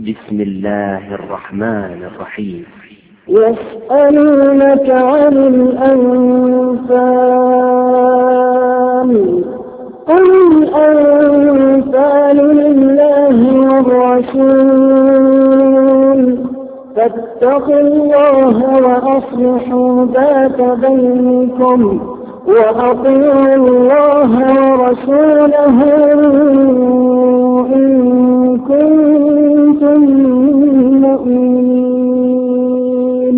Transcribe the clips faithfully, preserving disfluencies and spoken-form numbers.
بسم الله الرحمن الرحيم. يسألونك عن الأنفال قل الأنفال لله والرسول فاتقوا الله وأصلحوا ذات بينكم وأطيعوا الله ورسوله إن كنتم مؤمنين.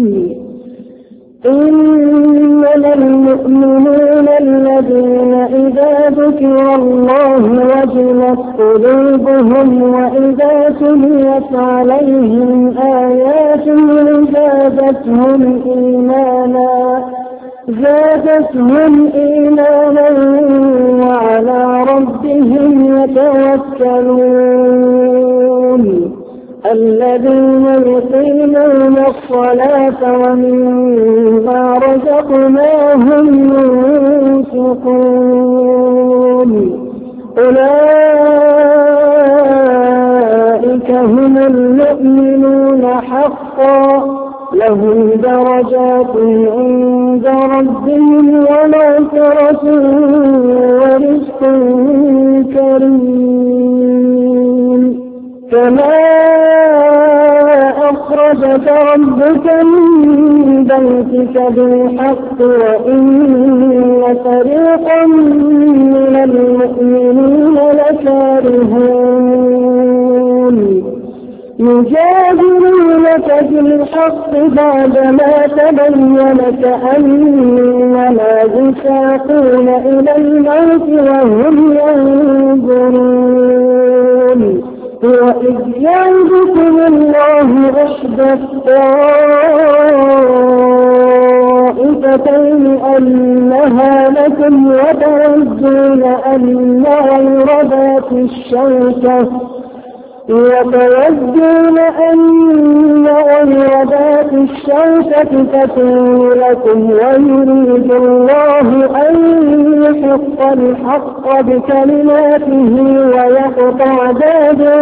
إنما المؤمنون الذين إذا ذكر الله وجلت قلوبهم وإذا تليت عليهم آياته زادتهم إيمانا زادتهم إيمانا وعلى ربهم يتوكلون. الذين يقيمون الصلاة ومما رزقناهم ينفقون أولئك هم المؤمنون حقا لهم درجات عند ربهم ومغفرة ورزق كريم. كما أخرجك ربك من بيتك بالحق وإن فريقا من المؤمنين لكارهون يجادلونك في الحق بعدما تبين كأنما يساقون إلى الموت وهم ينظرون. وإذ يعدكم الله إحدى الطائفتين أنها لكم وتودون أن غير ذات الشوكة وتودون أن غير ذات الشوكة تكون لكم ويريد الله أن يحق الحق بكلماته ويقطع دابر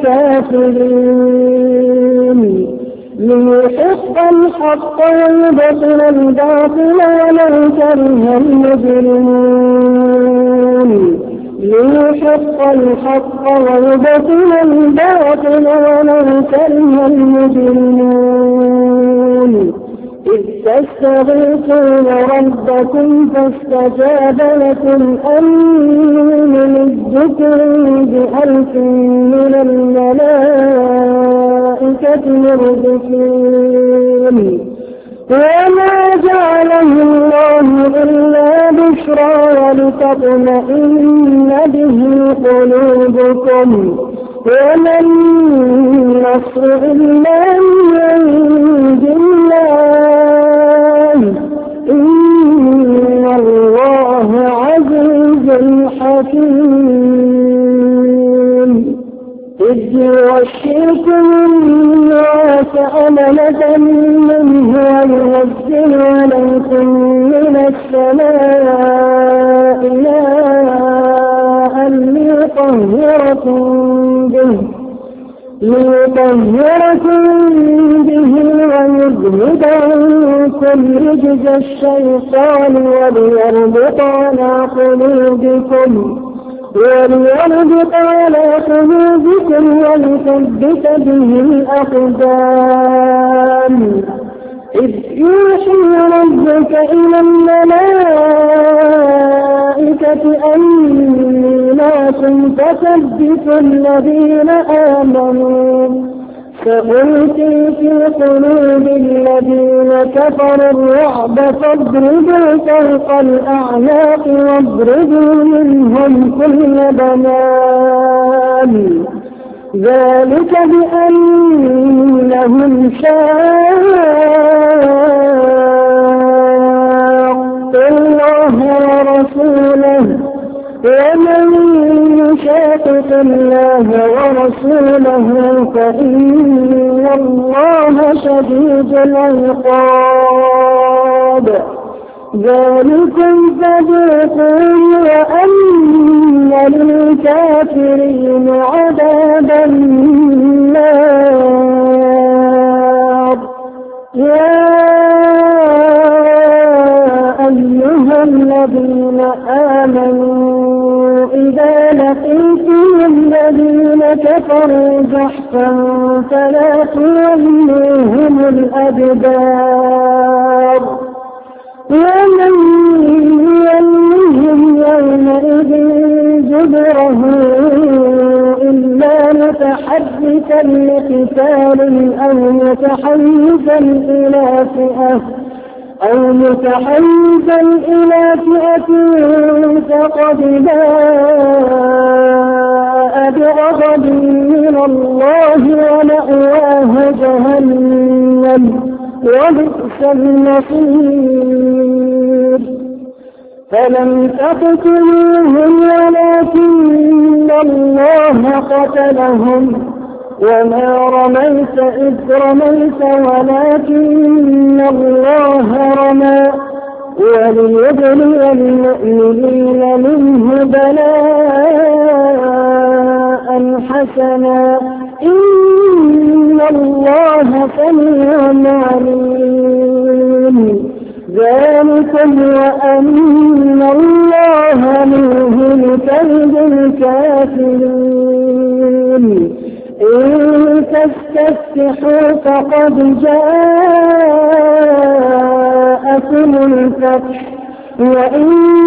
الكافرين ليحق الحق ويبطل الباطل ولو كره المجرمون. ليحق الحق ويبطل الباطل ولو كره المجرمون. إذ تستغيثون ربكم فاستجاب لكم أني ممدكم بألف من الملائكة مردفين. وما جعله الله إلا بشرى ولتطمئن به قلوبكم وما النصر إلا من عند الله إن الله عزيز حكيم. إذ يغشيكم النعاس أمنة منه وينزل عليكم من السماء ماء ليطهركم به ليطهركم به ويذهب عنكم رجز الشيطان وليربط على قلوبكم وليربط على قلوبكم ويثبت به الأقدام. إذ يوحي ربك إلى الملائكة أني معكم فثبتوا الذين آمنوا فألقي في قلوب الذين كفروا الرعب فاضربوا فوق الأعناق واضربوا منهم كل بنان. ذلك بأنهم شاقوا الله ورسوله ومن يشاقق الله ورسوله فإن الله شديد العقاب. ذلكم فذوقوا وأن للكافرين عذاب النار. زحفا فلا تولوهم الأدبار ومن يولهم يومئذ دبره إلا متحرفا لقتال أو متحيزا إلى فئة أو متحيزا إلى فئة فقد باء بغضب من الله ومأواه جهنم وبئس المصير فلم تقتلوهم ولكن الله قتلهم وما رميت إذ رميت ولكن الله رمى وليبلي المؤمنين منه بلاء حسنا إن الله سميع عليم ذلكم وأن الله موهن كيد الكافرين إن تستفتحوا فقد جاءكم الفتح وإن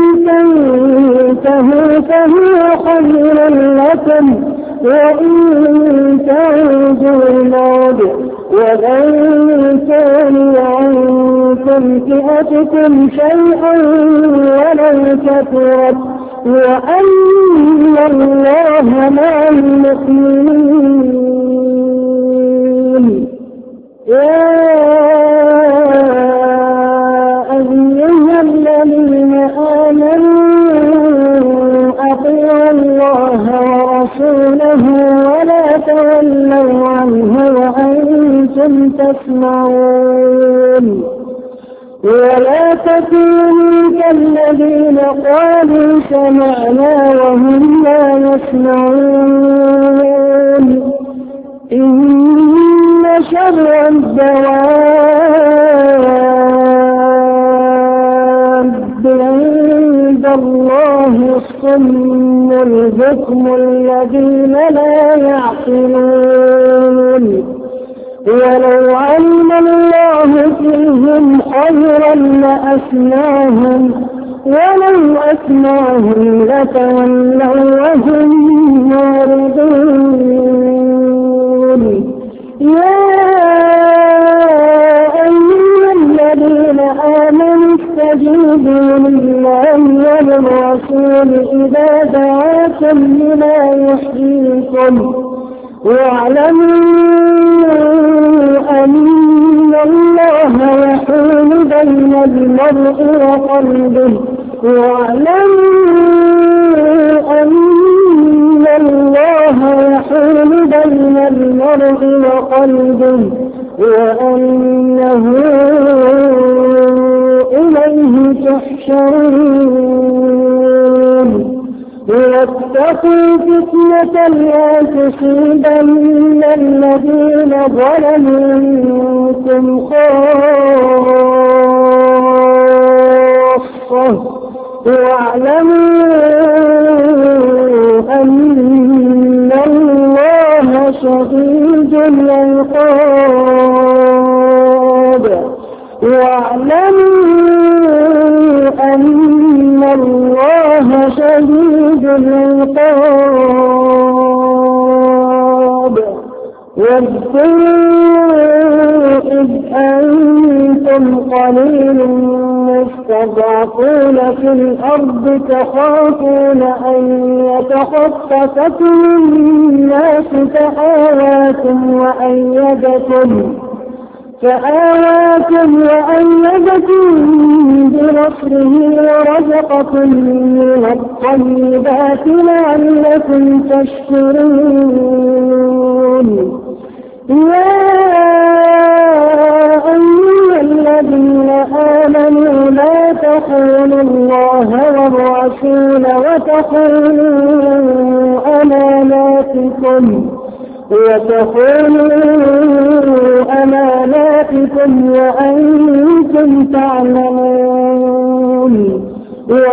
تنتهوا فهو خير لكم وإن تعودوا نعد ولن تغني عنكم فئتكم شيئا ولو كثرت وأن الله مع المؤمنين يا أيها الذين آمنوا أطيعوا الله ورسوله ولا تولوا عنه وأنتم تسمعون ولا تكونوا كالذين قالوا سمعنا وهم لا يسمعون إن شر الدواب عند الله الصم البكم الذين لا يعقلون ولو علم الله فيهم خيرا لأسمعهم ولو أسمعهم لتولوا وهم معرضون يا أيها الذين آمنوا استجيبوا لله وللرسول إذا دعاكم لما يحييكم واعلموا أن الله يحول بين المرء وقلبه واعلموا أن الله يحول بين المرء وقلبه وأنه إليه تحشرون واتقوا فتنة لا تصيبن الذين ظلموا منكم خاصة واعلموا أن الله شديد العقاب واعلموا أن الله شديد العقاب واذكروا إذ أنتم قليل مستضعفون في الأرض تخافون أن يتخطفكم الناس فآواكم وأيدكم فآواكم وأيدكم بنصره ورزقكم من الطيبات لعلكم تشكرون يا أيها الذين آمنوا لا تخونوا الله والرسول وتخونوا أماناتكم وتخونوا أماناتكم وأنتم تعلمون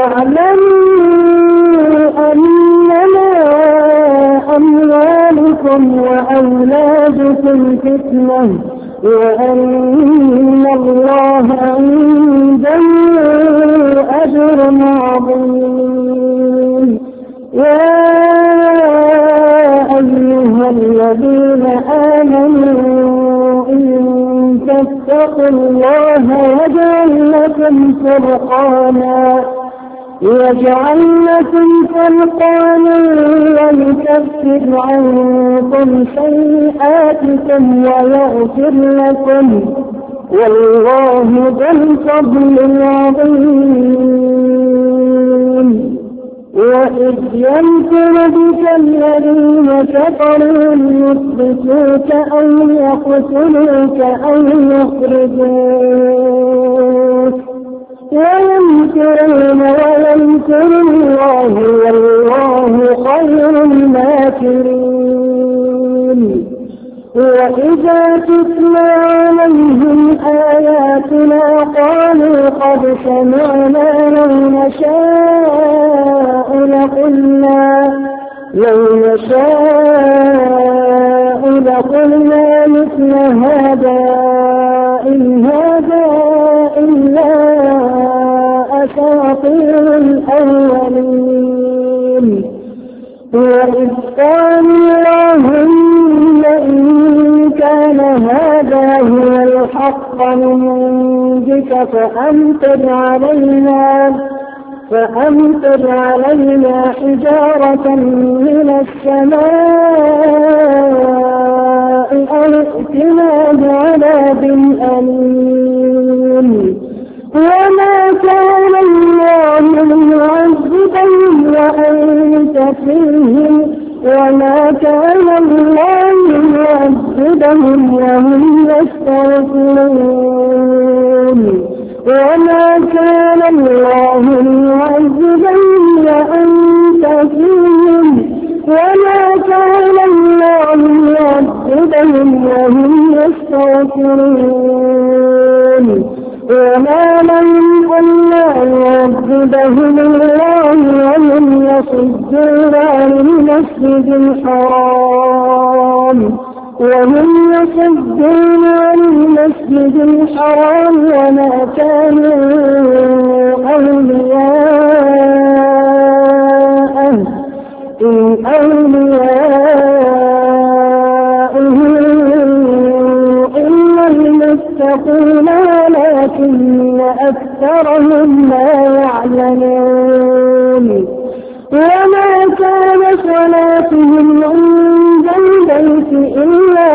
واعلموا أنما أموالكم أموالكم وأولادكم فتنة وأن الله عنده أجر عظيم. يا أيها الذين آمنوا إن تتقوا الله يجعل لكم فرقانا يجعل لكم فرقانا ويكفر عنكم سيئاتكم ويغفر لكم والله ذو الفضل العظيم. وإذ يمكر بك الذين كفروا ليثبتوك أو يقتلوك أو يخرجوك ويمكرون ويمكر الله والله خير الماكرين. وإذا تتلى عليهم آياتنا قالوا قد سمعنا لو نشاء لقلنا لو نشاء لقلنا مثل هذا إن هذا إلا أساطير الأولين. وإذ قالوا اللهم إن كان هذا هو الحق من عندك فأمطر علينا فأمطر علينا حجارة من السماء أو ائتنا بعذاب أليم. وما كان الله ليعذبهم وأنت فيهم وما كان الله ليعذبهم وهم يستغفرون. وما كان الله ليعذبهم وأنت فيهم وما كان الله ليعذبهم وهم يستغفرون. وما لهم ألا يعذبهم الله وهم يصدون عن المسجد الحرام وهم يصدون عن المسجد الحرام وما كانوا أولياءه إن أولياءه إلا المتقون ولكن أكثرهم لا يعلمون. وما كان صلاتهم عند البيت إلا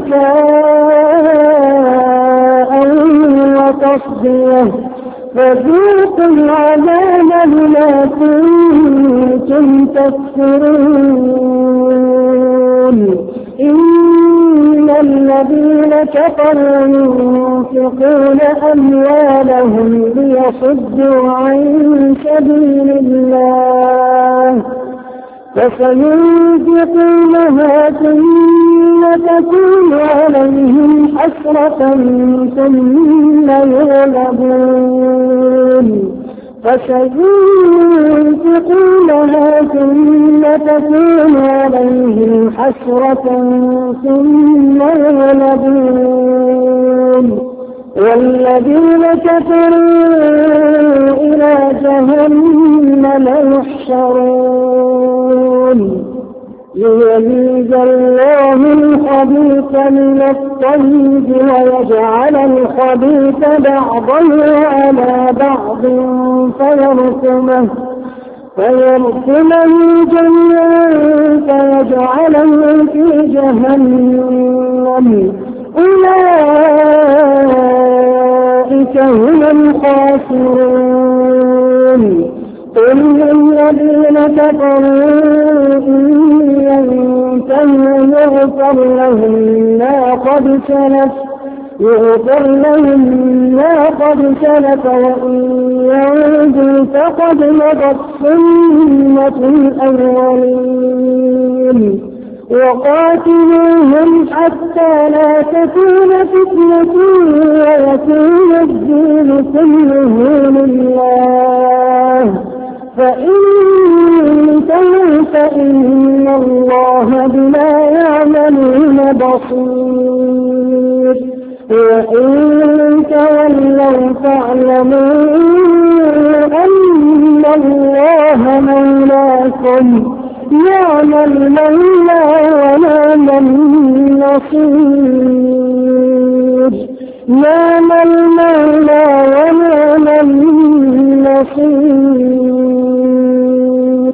مكاء وتصدية فذوقوا العذاب بما كنتم تكفرون. إن الذين كفروا ينفقون أموالهم ليصدوا عن سبيل الله فسينفقونها ثم تكون عليهم حسرة ثم يغلبون فسينفقونها ثم تكون عليهم حسرة ثم يغلبون والذين كفروا إلى جهنم يحشرون. ليميز الله الخبيث من الطيب ويجعل الخبيث بعضه على بعض فيركمه فيركمه جميعا فيجعله في جهنم أولئك هم الخاسرون. قل للذين كفروا إن ينتهوا يغفر لهم ما قد سلف يغفر لهم ما قد سلف وإن يعودوا فقد مضت سنة الأولين. وقاتلوهم حتى لا تكون فتنة ويكون الدين كله لله فإن انتهوا فإن الله بما يعملون بصير وإن تولوا فاعلموا أن الله مولاكم نعم المولى ونعم النصير نعم المولى ونعم النصير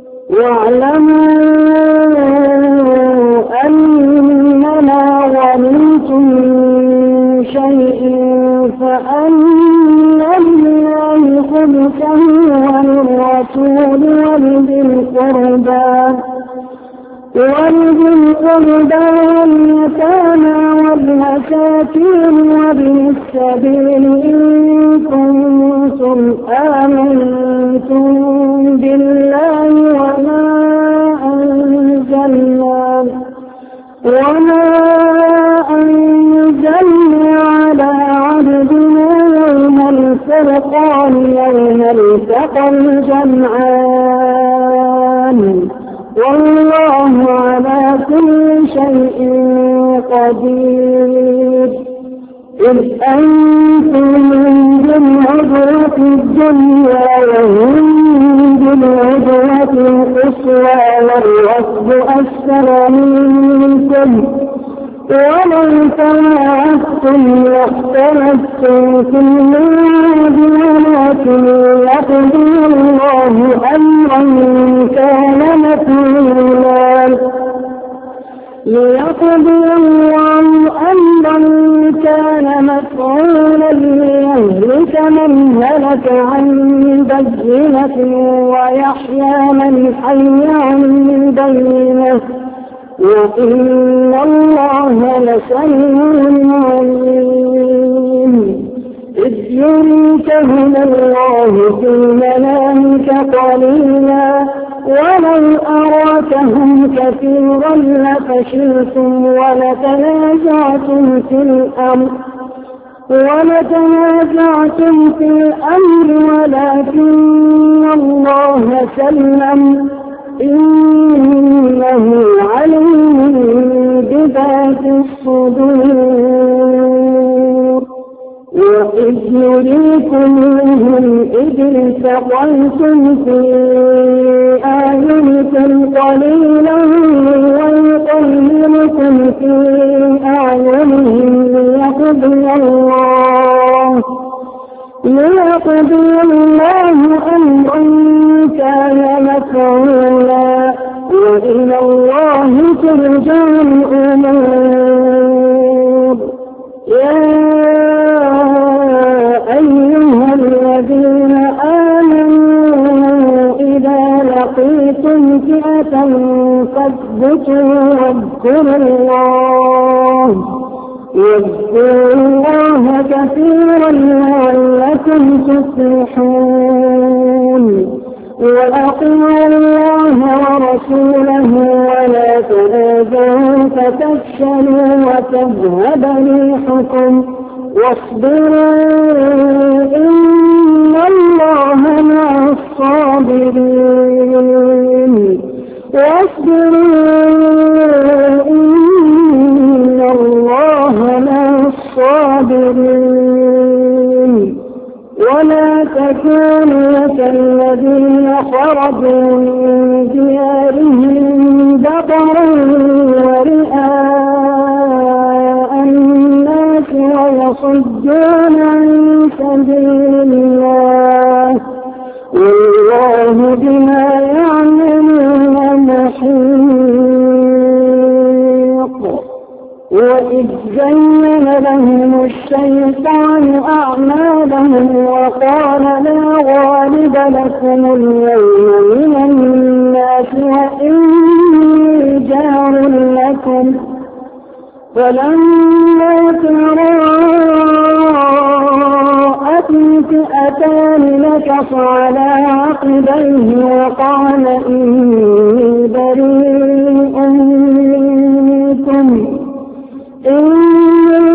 واعلموا أنما غنمتم من شيء فأن لله خمسه وللرسول ولذي القربى وَلِذِي الْقُرْبَى وَالْيَتَامَى وَالْمَسَاكِينِ وَابْنِ السَّبِيلِ إِن كُنتُمْ آمنتم بِاللَّهِ وَمَا أَنزَلْنَا وَمَا أَنزَلْنَا عَلَى عَبْدِنَا يَوْمَ الْفُرْقَانِ يَوْمَ الْتَقَى الْجَمْعَانِ والله على كل شيء قدير إذ أنتم بالعدوة الدنيا وهم بالعدوة القصوى والركب أسفل منكم ولو تواعدتم لاختلفتم في الميعاد ولكن يقضي الله أمرا كان مفعولا ليقضي الله أمرا كان مفعولا ليهلك من هلك عن بينة ويحيى من حي عن بينة وإن الله لسميع عليم إذ يريكهم الله في منامك قليلا ولو أراكهم كثيرا لفشلتم ولتنازعتم في الأمر ولتنازعتم في الأمر ولكن الله سلم إنه عليم بذات الصدور وإذ يريكموهم إذ التقيتم في أعينكم قليلا ويقللكم في أعينهم ليقضي الله ليقضي الله أمرا كان مفعولا وإلى الله ترجع الأمور يا أيها الذين آمنوا إذا لقيتم فئة فاثبتوا واذكروا الله واذكروا الله كثيرا لعلكم تفلحون وأطيعوا الله ورسوله ولا تنازعوا فتفشلوا وتذهب ريحكم واصبروا إن الله مع الصابرين واصبروا إن الله مع الصابرين ولا تكونوا كالذين خرجوا من ديارهم بطرا ورئاء الناس ويصدون عن سبيل الله والله بما يعملون محيط وإذ زين لهم الشيطان أعمالهم وقال لا غالب لكم اليوم من الناس وإني جار لكم فلما تراءت الفئتان نكص على عقبيه وقال إني بريء منكم إني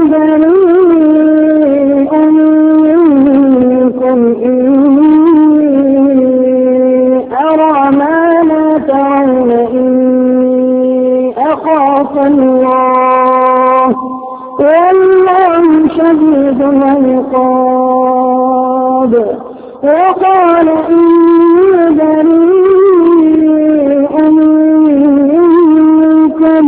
بريء منكم إني والله شديد العقاب. وقال إني بريء منكم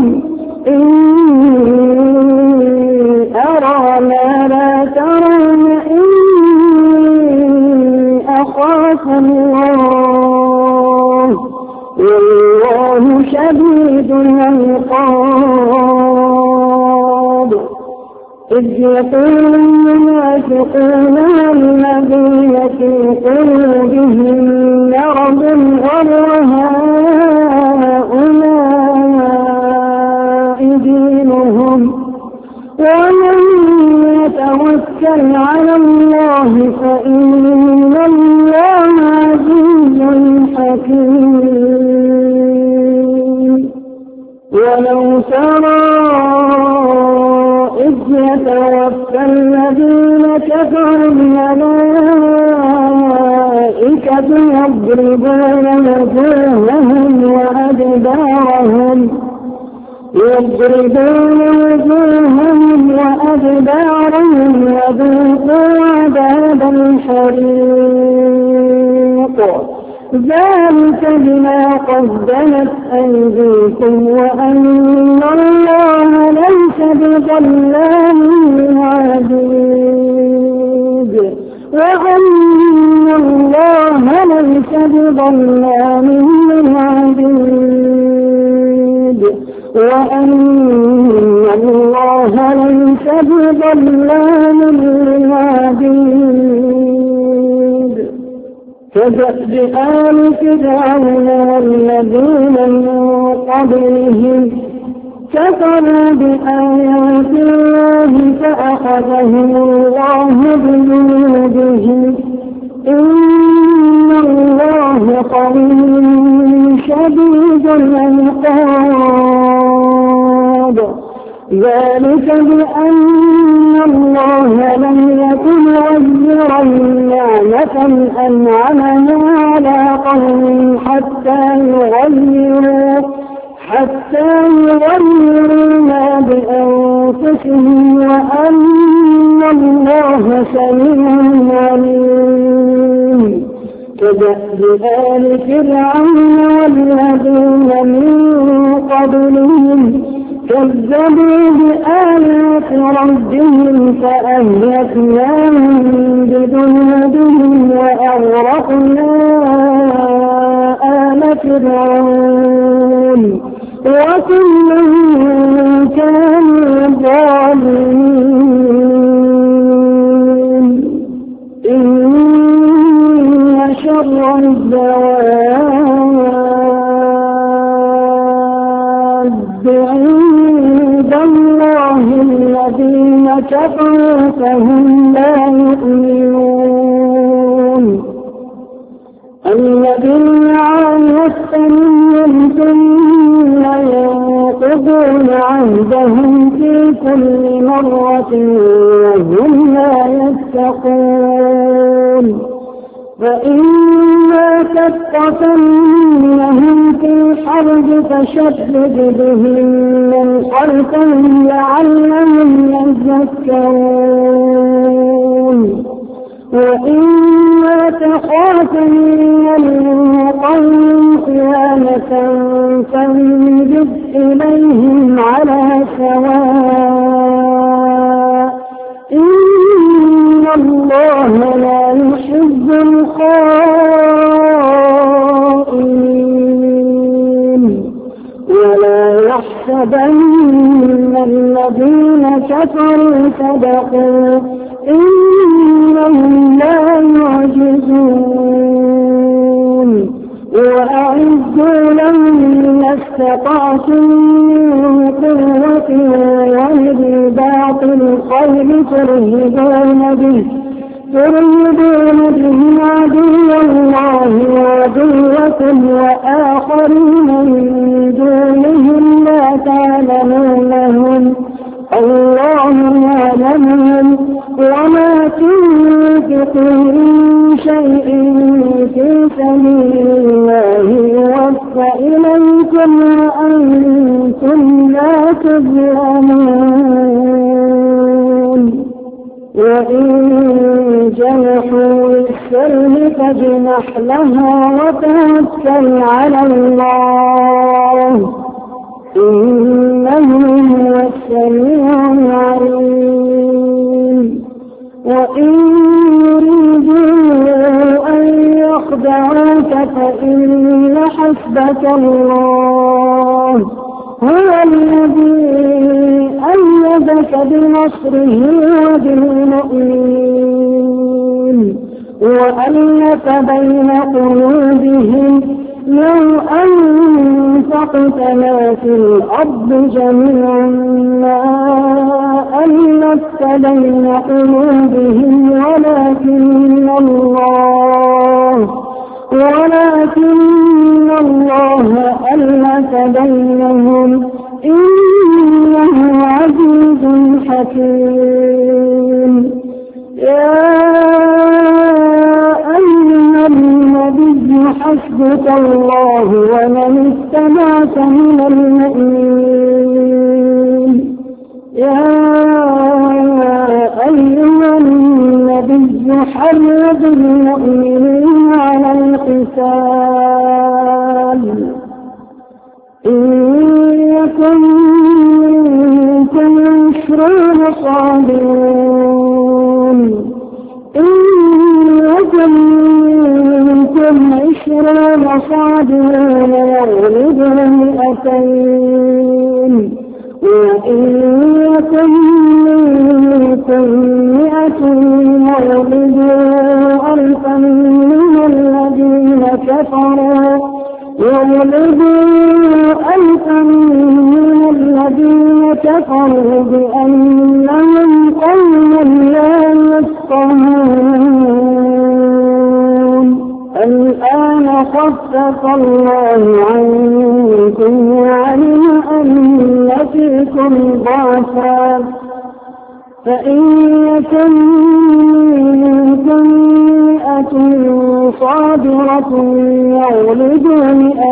إني أرى ما لا ترون إني أخاف الله والله شديد العقاب. إذ يقول المنافقون والذين في قلوبهم مرض غر هؤلاء دينهم ومن يتوكل على الله فإن الله عزيز حكيم. ولو ترى إذ يتوفى الذين كفروا الملائكة يضربون وجوههم وأدبارهم يضربون وجوههم وأدبارهم وذوقوا عذاب الحريق ذلك بما قدمت أيديكم وأن الله ليس بظلام للعبيد وأن الله ليس بظلام للعبيد وأن الله ليس بظلام للعبيد. كدأب آل فرعون والذين من قبلهم كفروا بآيات الله فأخذهم الله بذنوبهم إن الله قوي شديد العقاب. ذلك بأن الله لم يكن مغيرا نعمة أنعمها على قوم حتى يغيروا حتى يغيروا ما بأنفسهم وأن الله سميع عليم. كدأب آل فرعون والذين من قبلهم كذبوا بآيات ربهم فأهلكناهم بذنوبهم وأغرقنا آل فرعون وكل كانوا ظالمين. إن شر الدواب عند الله الذين كفروا فهم لا يؤمنون. الذين عاهدت منهم ثم ينقضون عهدهم في كل مرة وهم لا يتقون. فإما تثقفنهم في الحرب فشدد بهم من خلفهم لعلهم يذكرون. وإما تخافن من قوم خيانة فانبذ إليهم على سواء إن الله لا يحب الخائنين. ولا يحسبن الذين كفروا سبقوا إنهم لا يعجزون. وأعدوا لهم ما استطعتم من قوة ورباط الخيل ترهبون به ترهبون به عدو الله وعدوكم وآخرين من دونهم لا تعلمونهم الله يعلمهم. وما تنفقوا من شيء في سبيل الله يوفى إليكم وأنتم لا تظلمون. وإن جنحوا للسلم فاجنح لها وتوكل على الله إنه هو السميع العليم. وإن يريدوا أن يخدعوك فإن حسبك الله هو الذي أيدك بنصره وبالمؤمنين وألف بين قلوبهم لو أنفقت ما في الأرض جميعا ما ألفت بين قلوبهم ولكن الله ولكن الله ألف بينهم إنه عزيز حكيم. يا أيها النبي حسبك الله ومن اتبعك من المؤمنين. يا أيها النبي حرض المؤمنين على القتال إن يكن منكم عشرون صابرون إن يكن منكم عشرون صابرون يغلبوا مئتين وإن يكن منكم مئة يغلبوا ألفا من الذين كفروا يغلبوا ألفا من الذين كفروا بأنهم قوم لا يفقهون. الآن خفف الله عنكم وعلم أن فيكم ضعفا فإن يكن منكم مئة صابرة يغلبوا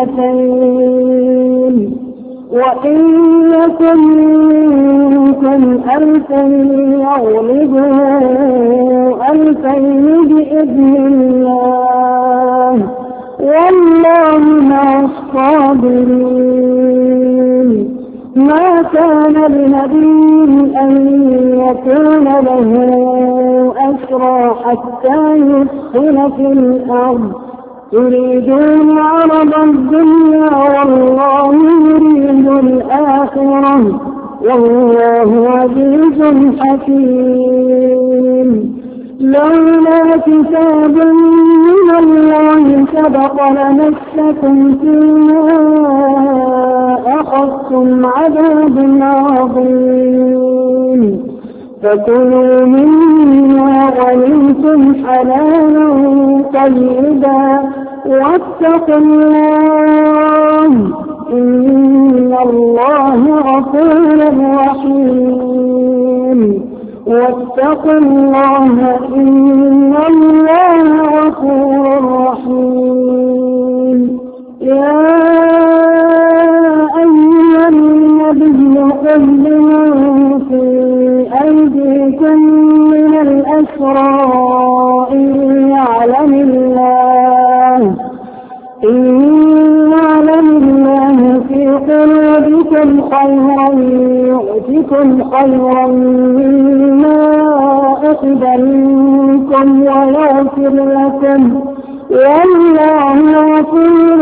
مئتين وإن يكن منكم ألف يغلبوا ألفين بإذن الله والله مع الصابرين. ما كان لنبي أن يكون له أسرى حتى يدخل في الأرض يريدون عرض الدنيا والله يريد الآخرة والله عزيز حكيم. لولا كتاب من الله سبق لمسكم فيما أخذتم عذاب عظيم فكلوا مما غنمتم حلالا طيبا واتقوا الله إن الله غفور رحيم. واتقوا الله إن الله غفور رحيم. يا أيها النبي قل لمن في أيديكم من الأسرى إن يعلم الله إن يعلم الله في قلوبكم خيرا يؤتكم خيرا مما أخذ منكم ويغفر لكم والله غفور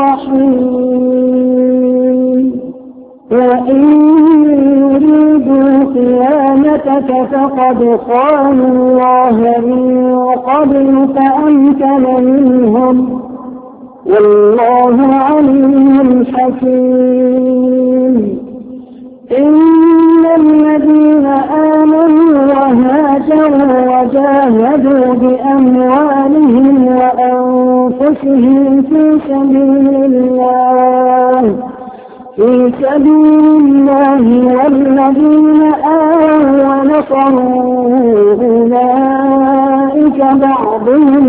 رحيم. وإن يريدوا خيانتك فقد خانوا الله من قبل فأمكن منهم والله عليم حكيم. إن الذين آمنوا وهاجروا وجاهدوا بأموالهم وأنفسهم في سبيل الله في سبيل الله والذين آووا ونصروا أولئك بعضهم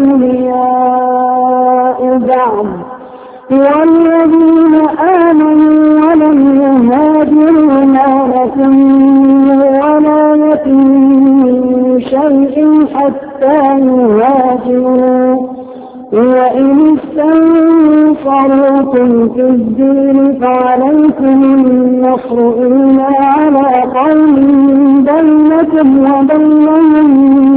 أولياء بعض والذين آمنوا ولم يهاجروا ما لكم من ولايتهم من شيء حتى يهاجروا وإن استنصروكم في الدين فعليكم النصر إلا على قوم بينكم وبينهم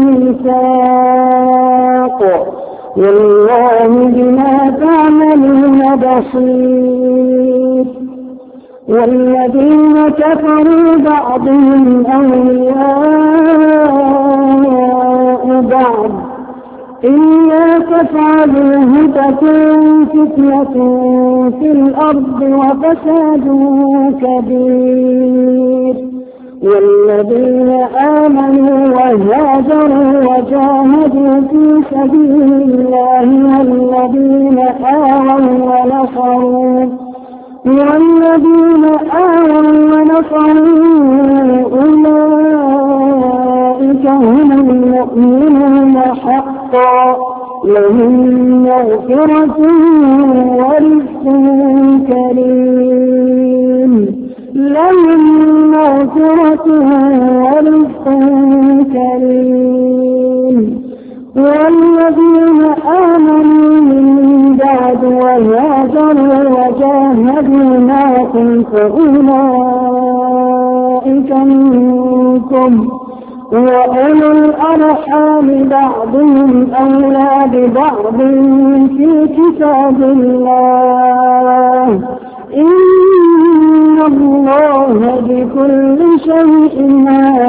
ميثاق والله بما تعملون بصير. والذين كفروا بعضهم أولياء بعض إلا تفعلوه تكن فتنة في الأرض وفساد كبير. والذين آمنوا وهاجروا وجاهدوا في سبيل الله والذين آووا ونصروا والذين آووا ونصروا أولئك هم المؤمنون حقا لهم مغفرة ورزق كريم لهم مغفرة ورزق كريم. والذين آمنوا من بعد وهاجروا وجاهدوا معكم فأولئك منكم وأولو الأرحام بعضهم أولى ببعض في كتاب الله إن الله بكل شيء عليم.